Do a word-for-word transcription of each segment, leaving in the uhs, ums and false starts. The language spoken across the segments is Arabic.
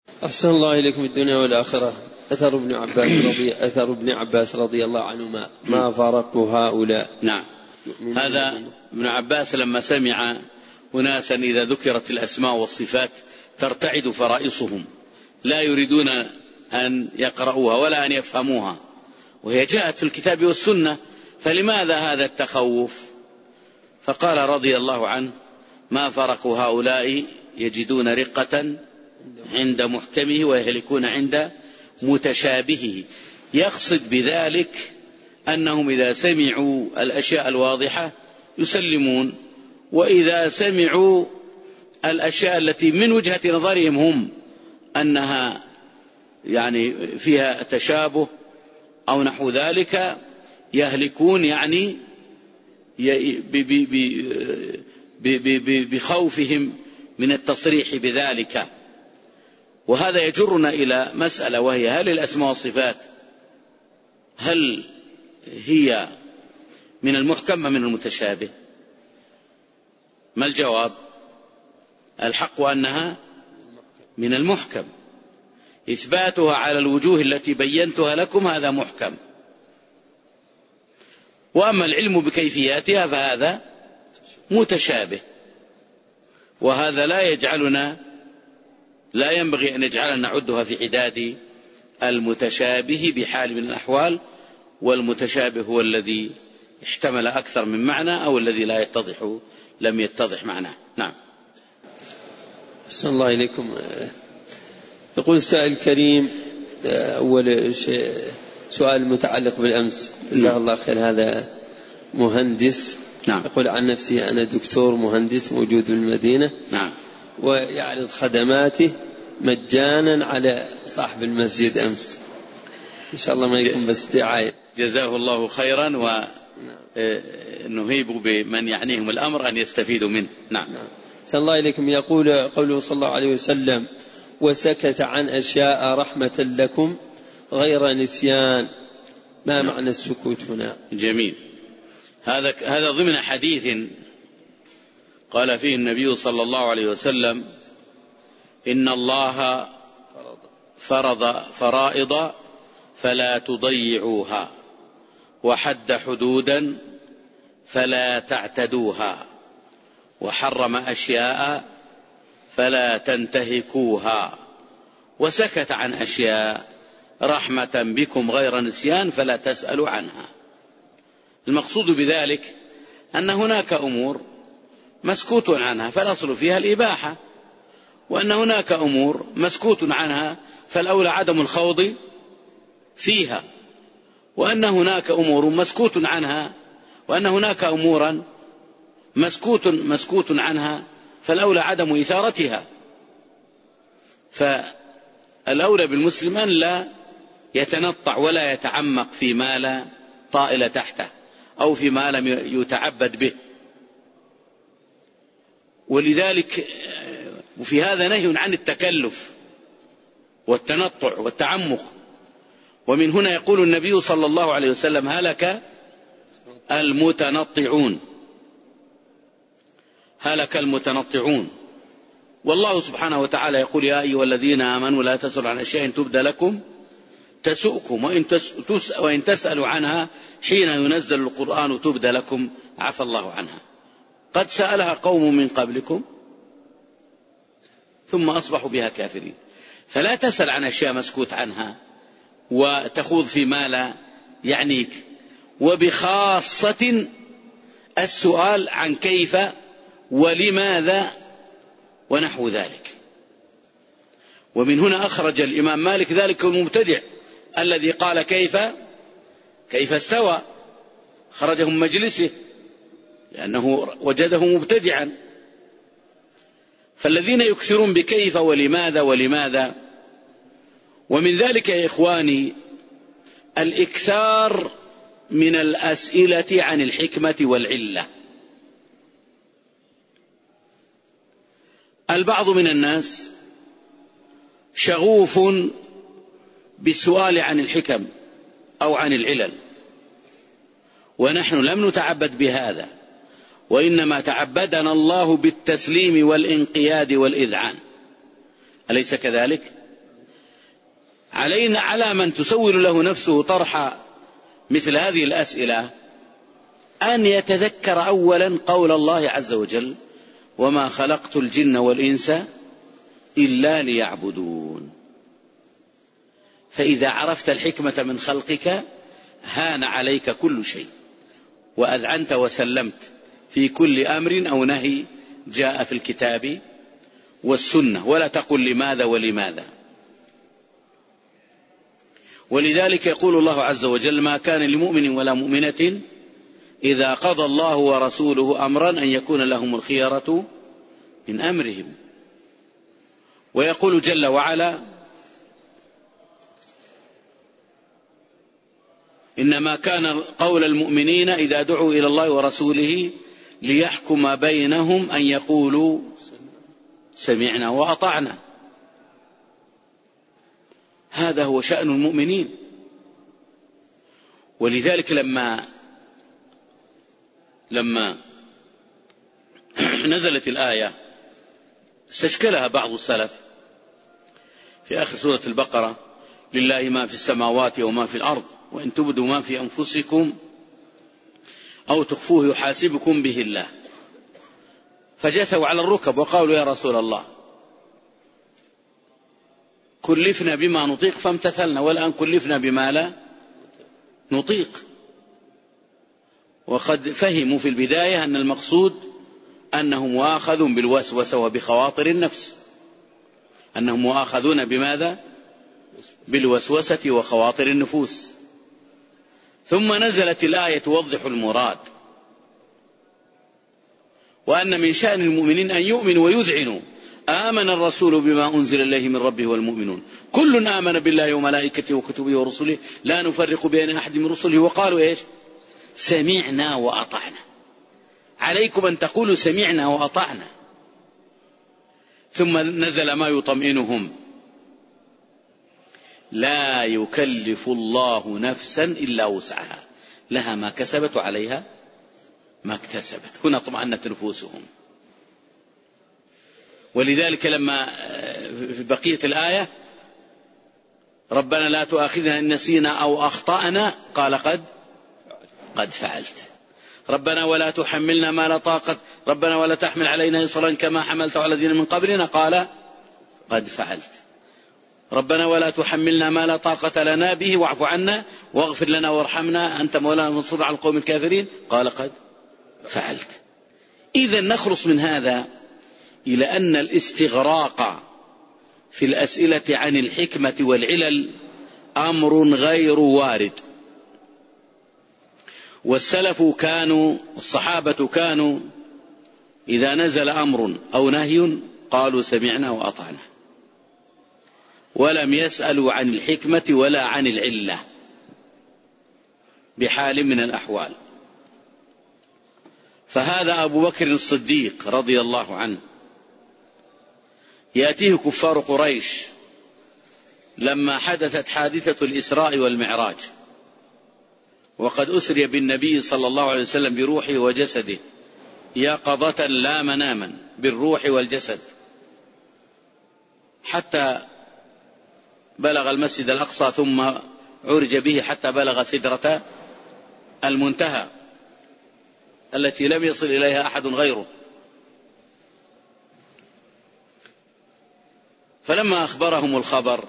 أحسن الله إليكم الدنيا والآخرة. أثر ابن عباس رضي أثر ابن عباس رضي الله عنهما ما فارقوا هؤلاء. نعم. هذا ابن عباس لما سمع أناسا إذا ذكرت الأسماء والصفات ترتعد فرائصهم لا يريدون أن يقرؤوها ولا أن يفهموها، وهي جاءت في الكتاب والسنة، فلماذا هذا التخوف؟ فقال رضي الله عنه ما فرقوا هؤلاء يجدون رقة عند محكمه ويهلكون عند متشابهه. يقصد بذلك أنهم إذا سمعوا الأشياء الواضحة يسلمون، وإذا سمعوا الأشياء التي من وجهة نظرهم هم أنها يعني فيها تشابه أو نحو ذلك يهلكون، يعني بخوفهم من التصريح بذلك. وهذا يجرنا إلى مسألة، وهي هل الأسماء والصفات هل هي من المحكم أم من المتشابه؟ ما الجواب؟ الحق أنها من المحكم، إثباتها على الوجوه التي بينتها لكم هذا محكم، وأما العلم بكيفياتها فهذا متشابه. وهذا لا يجعلنا لا ينبغي أن يجعلنا نعدها في عداد المتشابه بحال من الأحوال، والمتشابه هو الذي احتمل أكثر من معنى أو الذي لا يتضح لم يتضح معناه. نعم. أحسن الله إليكم. يقول السائل الكريم، أول شيء سؤال متعلق بالأمس، جزاه الله خير. هذا مهندس. نعم. يقول عن نفسه أنا دكتور مهندس موجود بالمدينة. نعم. ويعرض خدماته مجانا على صاحب المسجد أمس. إن شاء الله ما يكون بس دعاية. جزاه الله خيرا، ونهيب بمن يعنيهم الأمر أن يستفيدوا منه. نعم. نعم. صلى الله إليكم. يقول قوله صلى الله عليه وسلم وسكت عن أشياء رحمة لكم غير نسيان، ما نعم. معنى السكوت هنا؟ جميل. هذا هذا ضمن حديث قال فيه النبي صلى الله عليه وسلم إن الله فرض فرائض فلا تضيعوها، وحد حدودا فلا تعتدوها، وحرم أشياء فلا تنتهكوها، وسكت عن أشياء رحمة بكم غير نسيان فلا تسألوا عنها. المقصود بذلك أن هناك أمور مسكوت عنها فالأصل فيها الإباحة، وأن هناك أمور مسكوت عنها فالأولى عدم الخوض فيها، وأن هناك أمور مسكوت عنها وأن هناك أمورا مسكوت مسكوت عنها فالأولى عدم إثارتها. فالأولى بالمسلم أن لا يتنطع ولا يتعمق فيما لا طائل تحته أو فيما لم يتعبد به. ولذلك وفي هذا نهي عن التكلف والتنطع والتعمق. ومن هنا يقول النبي صلى الله عليه وسلم هلك المتنطعون، هلك المتنطعون. والله سبحانه وتعالى يقول يا أيها الذين آمنوا لا تسألوا عن أشياء تبد لكم تسؤكم وإن تسألوا عنها حين ينزل القرآن تبد لكم عفى الله عنها. قد سألها قوم من قبلكم ثم أصبحوا بها كافرين. فلا تسأل عن أشياء مسكوت عنها وتخوض فيما لا يعنيك، وبخاصة السؤال عن كيف ولماذا ونحو ذلك. ومن هنا أخرج الإمام مالك ذلك المبتدع الذي قال كيف كيف استوى، خرجه من مجلسه لأنه وجده مبتدعا. فالذين يكثرون بكيف ولماذا ولماذا، ومن ذلك يا إخواني الإكثار من الأسئلة عن الحكمة والعلة. البعض من الناس شغوف بالسؤال عن الحكم أو عن العلل، ونحن لم نتعبد بهذا، وإنما تعبدنا الله بالتسليم والانقياد والإذعان. أليس كذلك؟ علينا على من تسول له نفسه طرح مثل هذه الأسئلة أن يتذكر أولا قول الله عز وجل: وما خلقت الجن والإنس إلا ليعبدون. فإذا عرفت الحكمة من خلقك هان عليك كل شيء، وأذعنت وسلمت في كل أمر أو نهي جاء في الكتاب والسنة، ولا تقل لماذا ولماذا. ولذلك يقول الله عز وجل: ما كان لمؤمن ولا مؤمنة إذا قضى الله ورسوله أمرا أن يكون لهم الخيرة من أمرهم. ويقول جل وعلا: إنما كان قول المؤمنين إذا دعوا إلى الله ورسوله ليحكم بينهم أن يقولوا سمعنا وأطعنا. هذا هو شأن المؤمنين. ولذلك لما لما نزلت الآية استشكلها بعض السلف في آخر سورة البقرة: لله ما في السماوات وما في الأرض وإن تبدوا ما في أنفسكم أو تخفوه يحاسبكم به الله. فجثوا على الركب وقالوا: يا رسول الله كلفنا بما نطيق فامتثلنا، والآن كلفنا بما لا نطيق. وقد فهموا في البداية أن المقصود أنهم مؤاخذون بالوسوسة وبخواطر النفس، أنهم مؤاخذون بماذا؟ بالوسوسة وخواطر النفوس. ثم نزلت الآية توضح المراد، وأن من شأن المؤمنين أن يؤمنوا ويذعنوا: آمن الرسول بما أنزل إليه من ربه والمؤمنون كل آمن بالله وملائكته وكتبه ورسله لا نفرق بين أحد من رسله وقالوا إيش؟ سمعنا وأطعنا. عليكم أن تقولوا سمعنا وأطعنا. ثم نزل ما يطمئنهم: لا يكلف الله نفسا إلا وسعها لها ما كسبت وعليها ما اكتسبت. هنا اطمأنت نفوسهم. ولذلك لما في بقية الآية: ربنا لا تؤاخذنا إن نسينا أو أخطأنا، قال: قد قد فعلت. ربنا ولا تحملنا ما لا طاقة ربنا ولا تحمل علينا إصرا كما حملته على الذين من قبلنا، قال: قد فعلت. ربنا ولا تحملنا ما لا طاقة لنا به واعف عنا واغفر لنا وارحمنا أنت مولانا وانصرنا على القوم الكافرين، قال: قد فعلت. إذا نخلص من هذا إلى أن الاستغراق في الأسئلة عن الحكمة والعلل أمر غير وارد. والسلف كانوا الصحابة كانوا إذا نزل أمر أو نهي قالوا سمعنا وأطعنا، ولم يسألوا عن الحكمة ولا عن العلة بحال من الأحوال. فهذا أبو بكر الصديق رضي الله عنه يأتيه كفار قريش لما حدثت حادثة الإسراء والمعراج، وقد أسري بالنبي صلى الله عليه وسلم بروحه وجسده يقظة لا مناما بالروح والجسد، حتى بلغ المسجد الأقصى ثم عرج به حتى بلغ سدرة المنتهى التي لم يصل إليها أحد غيره. فلما أخبرهم الخبر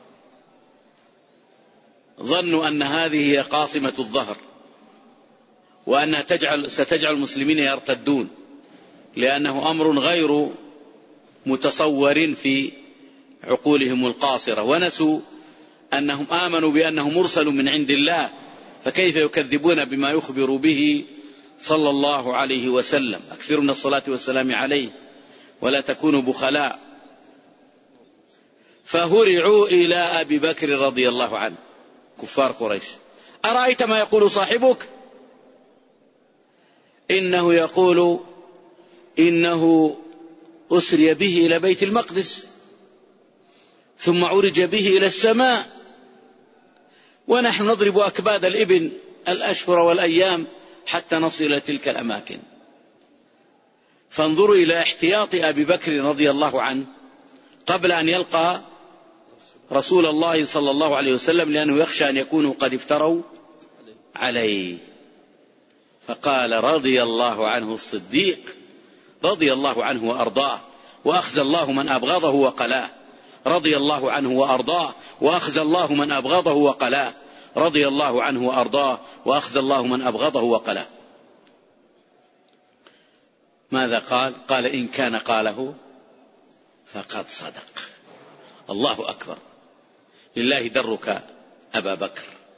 ظنوا أن هذه هي قاصمة الظهر، وأنها تجعل ستجعل المسلمين يرتدون، لأنه أمر غير متصور في عقولهم القاصرة، ونسوا أنهم آمنوا بأنه مرسل من عند الله، فكيف يكذبون بما يخبر به صلى الله عليه وسلم. أكثروا من الصلاة والسلام عليه ولا تكونوا بخلاء. فهرعوا إلى أبي بكر رضي الله عنه كفار قريش: أرأيت ما يقول صاحبك؟ إنه يقول إنه أسري به إلى بيت المقدس ثم عرج به إلى السماء، ونحن نضرب أكباد الإبن الأشهر والأيام حتى نصل إلى تلك الأماكن. فانظروا إلى احتياط أبي بكر رضي الله عنه قبل أن يلقى رسول الله صلى الله عليه وسلم لأنه يخشى أن يكونوا قد افتروا عليه. فقال رضي الله عنه الصديق رضي الله عنه وأرضاه وأخزى الله من أبغضه وقلاه. رضي الله عنه وأرضاه وأخزى الله من أبغضه وقلاه. رضي الله عنه وأرضاه وأخزى الله من أبغضه وقلاه. ماذا قال؟ قال إن كان قاله فقد صدق. الله أكبر، لله درك أبا بكر.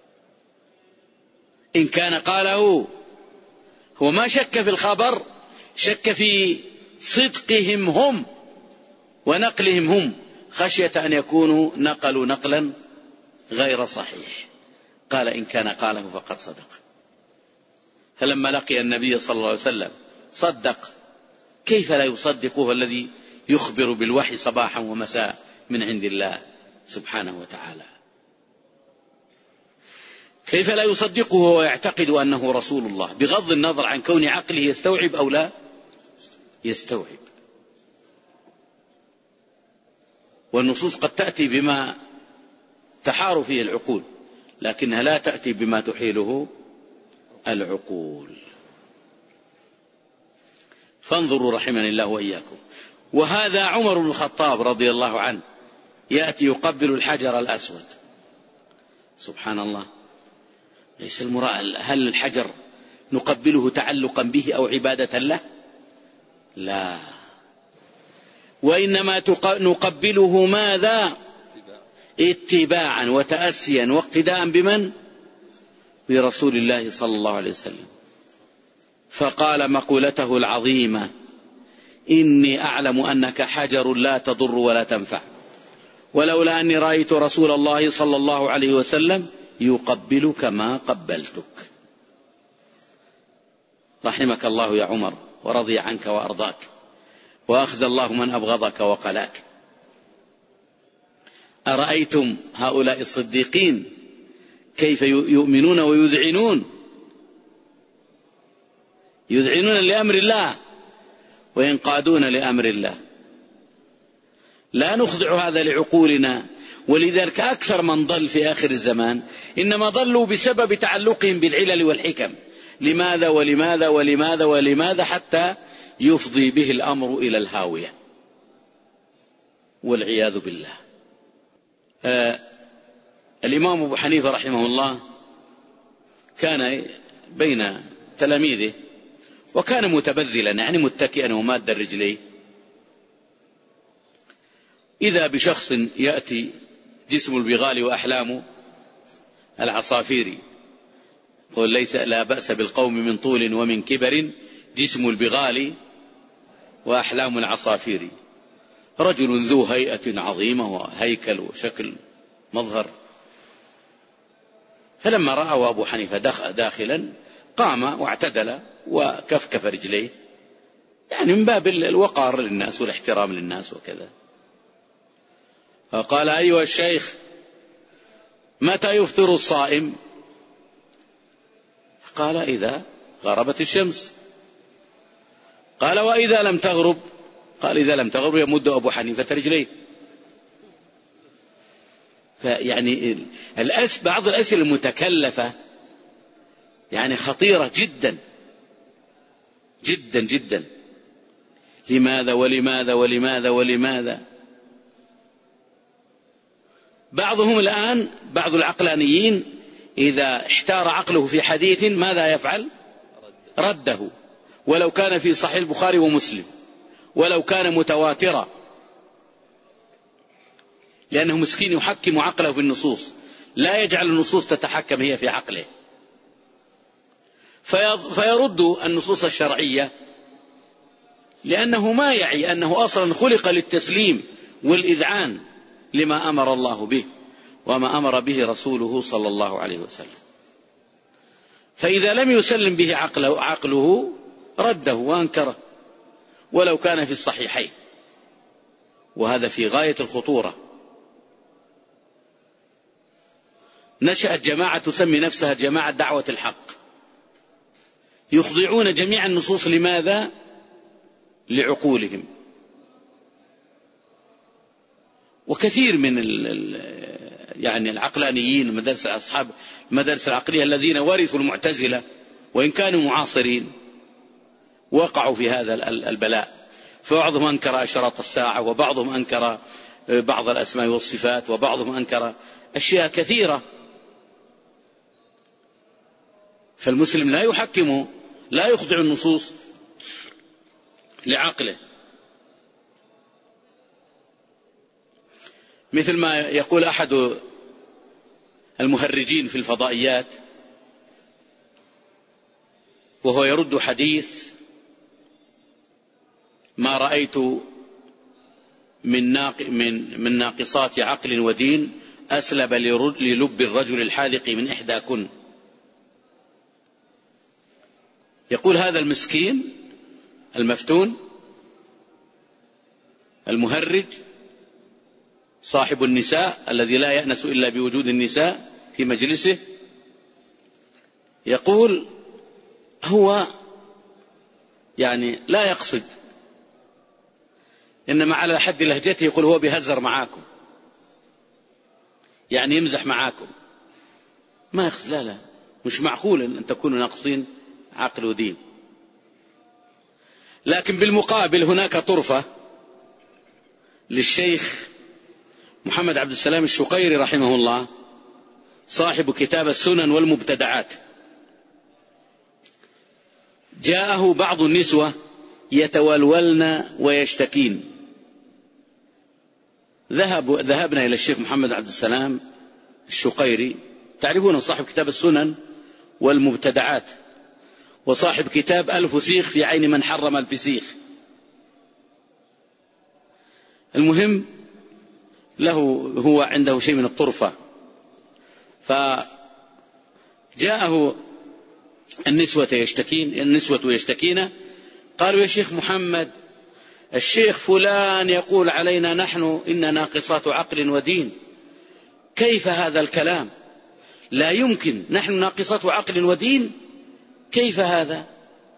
إن كان قاله، هو ما شك في الخبر، شك في صدقهم هم ونقلهم هم، خشية أن يكونوا نقلوا نقلا غير صحيح. قال إن كان قاله فقد صدق. فلما لقي النبي صلى الله عليه وسلم صدق. كيف لا يصدقه الذي يخبر بالوحي صباحا ومساء من عند الله سبحانه وتعالى؟ كيف لا يصدقه ويعتقد أنه رسول الله بغض النظر عن كون عقله يستوعب أو لا يستوعب؟ والنصوص قد تأتي بما تحار فيه العقول، لكنها لا تأتي بما تحيله العقول. فانظروا رحمني الله وإياكم. وهذا عمر بن الخطاب رضي الله عنه يأتي يقبل الحجر الأسود. سبحان الله، ليس المراد هل الحجر نقبله تعلقا به أو عبادة له؟ لا، وإنما نقبله ماذا؟ اتباعا وتأسيا واقتداء بمن؟ برسول الله صلى الله عليه وسلم. فقال مقولته العظيمة: إني أعلم أنك حجر لا تضر ولا تنفع، ولولا أني رأيت رسول الله صلى الله عليه وسلم يقبلك ما قبلتك. رحمك الله يا عمر، ورضي عنك وأرضاك، وأخزى الله من أبغضك وقلاك. أرأيتم هؤلاء الصديقين كيف يؤمنون ويذعنون يذعنون لأمر الله وينقادون لأمر الله. لا نخضع هذا لعقولنا. ولذلك أكثر من ضل في آخر الزمان إنما ضلوا بسبب تعلقهم بالعلل والحكم. لماذا ولماذا ولماذا ولماذا حتى يفضي به الأمر إلى الهاوية والعياذ بالله. آه الإمام أبو حنيفة رحمه الله كان بين تلاميذه، وكان متبذلا يعني متكئا وماد رجليه. إذا بشخص يأتي جسم البغال وأحلام العصافير، قل ليس لا بأس بالقوم من طول ومن كبر، جسم البغال وأحلام العصافير. رجل ذو هيئة عظيمة وهيكل وشكل مظهر. فلما رأى أبو حنيفة داخلا قام واعتدل وكفكف رجليه، يعني من باب الوقار للناس والاحترام للناس وكذا. فقال: أيها الشيخ، متى يفطر الصائم؟ قال: إذا غربت الشمس. قال: وإذا لم تغرب؟ قال: إذا لم تغرب يمد أبو حنيفة رجليه. فيعني الأس بعض الأسئلة المتكلفة يعني خطيرة جدا جدا جدا. لماذا ولماذا ولماذا ولماذا؟ بعضهم الآن بعض العقلانيين إذا احتار عقله في حديث ماذا يفعل؟ رده، ولو كان في صحيح البخاري ومسلم، ولو كان متواترا، لأنه مسكين يحكم عقله في النصوص، لا يجعل النصوص تتحكم هي في عقله، فيرد النصوص الشرعية لأنه ما يعي أنه أصلا خلق للتسليم والإذعان لما أمر الله به وما أمر به رسوله صلى الله عليه وسلم. فإذا لم يسلم به عقله, عقله رده وأنكره ولو كان في الصحيحين، وهذا في غاية الخطورة. نشأت جماعة تسمي نفسها جماعة دعوة الحق، يخضعون جميع النصوص. لماذا؟ لعقولهم. وكثير من يعني العقلانيين مدارس أصحاب المدارس العقلية الذين ورثوا المعتزلة وإن كانوا معاصرين وقعوا في هذا البلاء، فبعضهم أنكر أشراط الساعة، وبعضهم أنكر بعض الأسماء والصفات، وبعضهم أنكر أشياء كثيرة. فالمسلم لا يحكم، لا يخضع النصوص لعقله، مثل ما يقول أحد المهرجين في الفضائيات وهو يرد حديث: ما رأيت من ناق من من ناقصات عقل ودين أسلب للب الرجل الحاذق من إحداكن. يقول هذا المسكين المفتون المهرج صاحب النساء الذي لا يأنس إلا بوجود النساء في مجلسه، يقول هو يعني لا يقصد، إنما على حد لهجته يقول هو بيهزر معاكم، يعني يمزح معاكم، ما يقصد. لا لا مش معقول أن تكونوا ناقصين عقل ودين. لكن بالمقابل هناك طرفة للشيخ محمد عبد السلام الشقيري رحمه الله صاحب كتاب السنن والمبتدعات. جاءه بعض النسوة يتولولن ويشتكين، ذهب ذهبنا إلى الشيخ محمد عبد السلام الشقيري، تعرفون صاحب كتاب السنن والمبتدعات وصاحب كتاب الفسيخ في عين من حرم الفسيخ. المهم له هو عنده شيء من الطرفة، فجاءه النسوة يشتكين النسوة يشتكين قالوا: يا شيخ محمد، الشيخ فلان يقول علينا نحن إن ناقصات عقل ودين، كيف هذا الكلام؟ لا يمكن، نحن ناقصات عقل ودين، كيف هذا؟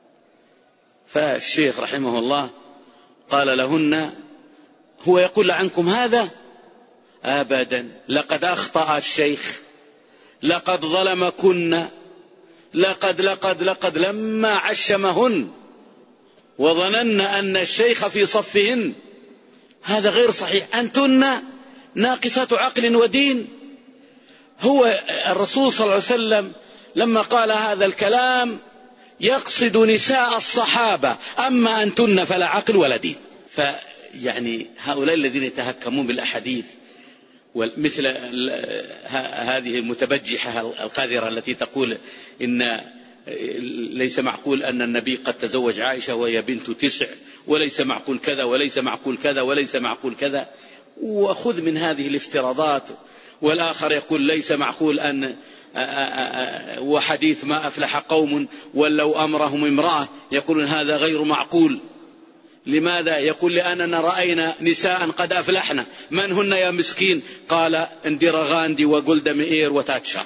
فالشيخ رحمه الله قال لهن: هو يقول عنكم هذا؟ أبدا، لقد أخطأ الشيخ، لقد ظلمكن، لقد لقد لقد لما عشمهن وظنن أن الشيخ في صفهن، هذا غير صحيح، أنتن ناقصات عقل ودين. هو الرسول صلى الله عليه وسلم لما قال هذا الكلام يقصد نساء الصحابة، أما أنتن فلا عقل ولا دين. فيعني هؤلاء الذين يتهكمون بالأحاديث مثل هذه المتبجحة القاذرة التي تقول إن ليس معقول أن النبي قد تزوج عائشة وهي بنت تسع، وليس معقول كذا وليس معقول كذا وليس معقول كذا، وخذ من هذه الافتراضات. والآخر يقول ليس معقول أن وحديث ما أفلح قوم ولو أمرهم امرأة، يقولون هذا غير معقول. لماذا؟ يقول لأننا رأينا نساء قد أفلحنا. من هن يا مسكين؟ قال انديرا غاندي وجولدا مئير وتاتشر.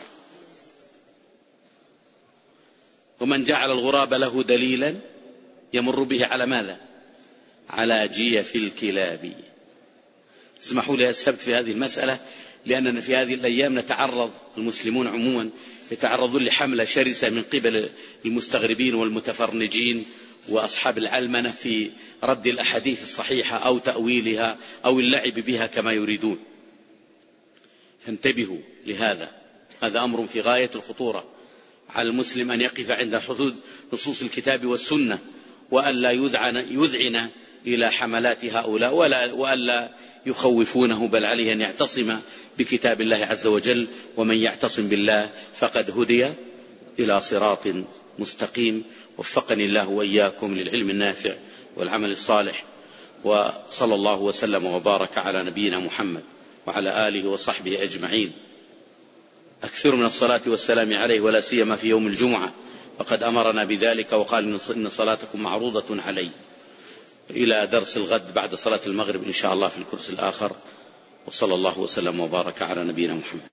ومن جعل الغراب له دليلا يمر به على ماذا؟ على جيف الكلاب. اسمحوا لي أسهبت في هذه المسألة، لأننا في هذه الأيام نتعرض، المسلمون عموما يتعرضون لحملة شرسة من قبل المستغربين والمتفرنجين وأصحاب العلمنة في رد الأحاديث الصحيحة أو تأويلها أو اللعب بها كما يريدون. فانتبهوا لهذا، هذا أمر في غاية الخطورة. على المسلم أن يقف عند حدود نصوص الكتاب والسنة، وألا يذعن, يذعن إلى حملات هؤلاء، ولا وألا يخوفونه، بل عليه أن يعتصم بكتاب الله عز وجل، ومن يعتصم بالله فقد هدي إلى صراط مستقيم. وفقني الله وإياكم للعلم النافع والعمل الصالح، وصلى الله وسلم وبارك على نبينا محمد وعلى آله وصحبه أجمعين. أكثر من الصلاة والسلام عليه، ولا سيما في يوم الجمعة، فقد أمرنا بذلك وقال إن صلاتكم معروضة علي. إلى درس الغد بعد صلاة المغرب إن شاء الله في الكرسي الآخر، وصلى الله وسلم وبارك على نبينا محمد.